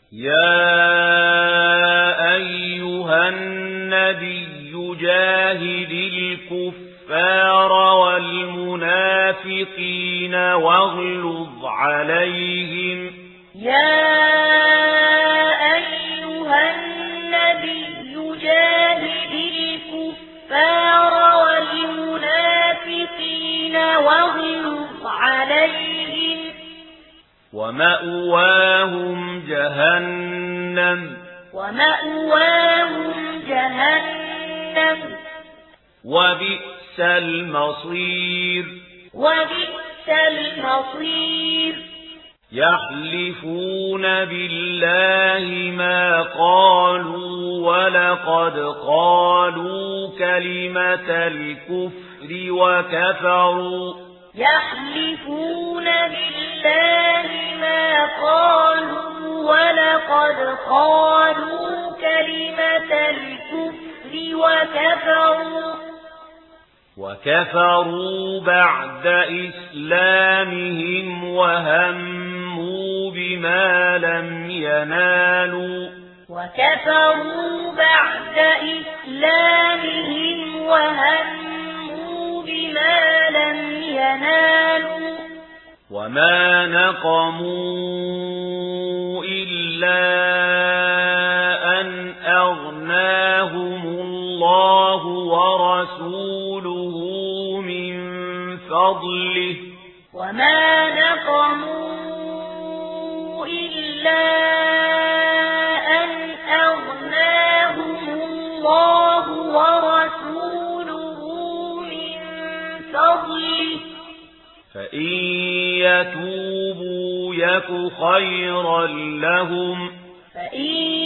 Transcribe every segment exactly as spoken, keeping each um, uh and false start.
يا أيها النبي جاهد الكفار والمنافقين واغلظ عليهم يا أيها النبي جاهد الكفار والمنافقين واغلظ عليهم ومأواهم جهنم ومأواهم جهنم وبئس المصير وبئس المصير يحلفون بالله ما قالوا ولقد قالوا كلمة الكفر وكفروا يحلفون بالله ما قالوا ولقد قالوا كلمة الكفر وكفروا وكفروا بعد إسلامهم وهموا بما لم ينالوا وكفروا بعد إسلامهم وهموا بما لم ينالوا وما نقموا إلا أن أغناهم الله ورسوله من فضله وما نقموا إلا أن أغناهم الله ورسوله من فضله فإن يتوبوا يك خيرا لهم فإن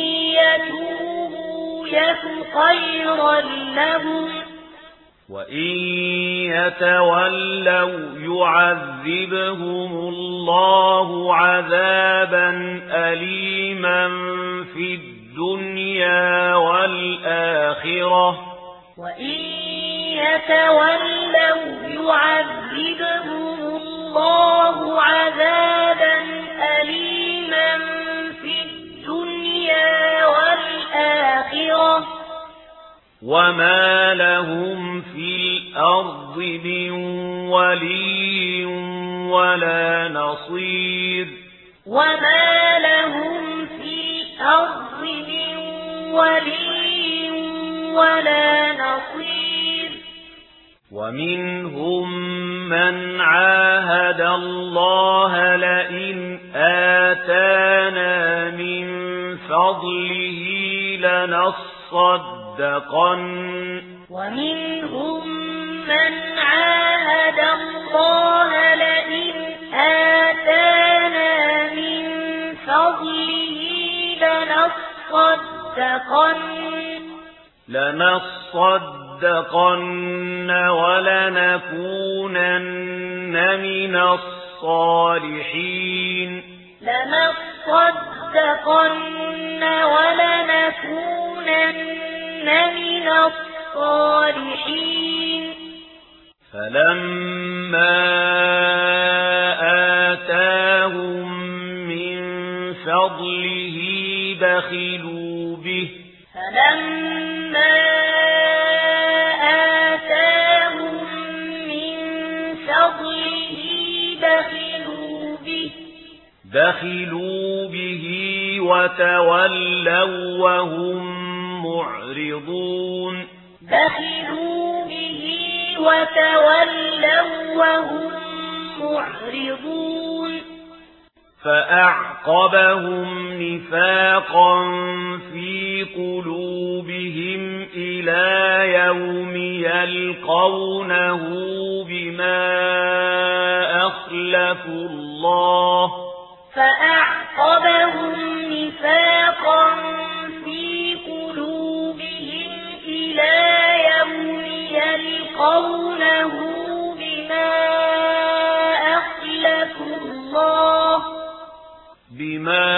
يتوبوا يك خيرا لهم وإن يتولوا يعذبهم الله عذابا أليما في الدنيا والآخرة وإن يتولوا يعذبهم الله عذابا أليما في الدنيا والآخرة وما لهم في الأرض من ولي ولا نصير وما لهم في الأرض من ولي ولا نصير ومنهم من عاهد الله لئن آتانا من فضله لنصدقن ومنهم من عاهد الله لئن آتانا من فضله لنصدقن لنصدقن ولنكونن من الصالحين لنصدقن ولنكونن من الصالحين فلما آتاهم من فضله بخلوا به فلما آتاهم من فضله بخلوا به بخلوا به وتولوا وهم معرضون بخلوا به وتولوا وهم معرضون فأعقبهم نفاقا في قلوبهم إلى يوم يلقونه بما أخلفوا الله فأعقبهم نفاقا في قلوبهم إلى يوم يلقونه بما أخلفوا الله بما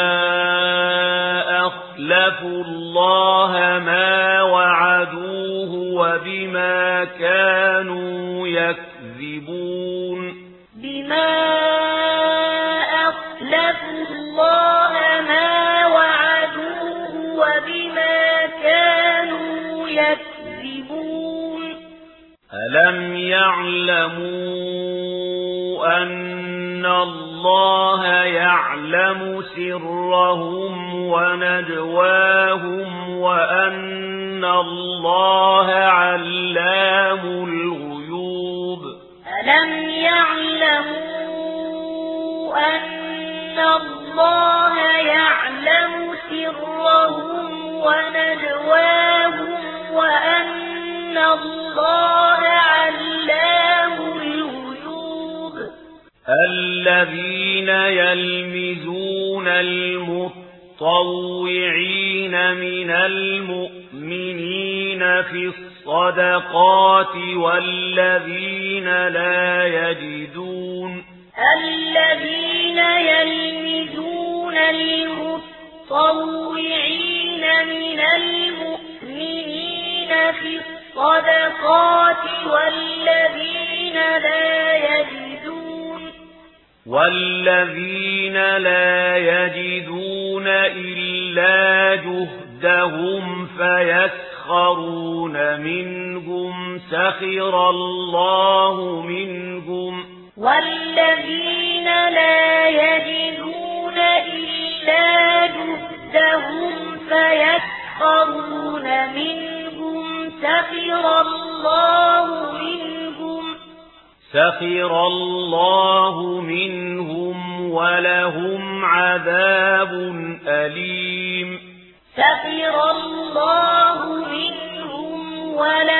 أخلفوا الله ما وعدوه وبما كانوا يكذبون بما أخلفوا الله ما وعدوه الله يعلم سرهم ونجواهم وأن الله علام الغيوب ألم يعلموا أن الله يعلم سرهم ونجواهم وأن الله علام الغيوب الذين يلمزون المتطوعين من المؤمنين في الصدقات والذين لا يجدون الذين يلمزون المتطوعين من المؤمنين في الصدقات والذين لا يجدون والذين لا يجدون إلا جهدهم فيسخرون منهم سخر الله منهم والذين لا يجدون إلا جهدهم فيسخرون منهم سخر الله منهم سخر الله منهم ولهم عذاب أليم سخر الله منهم ولهم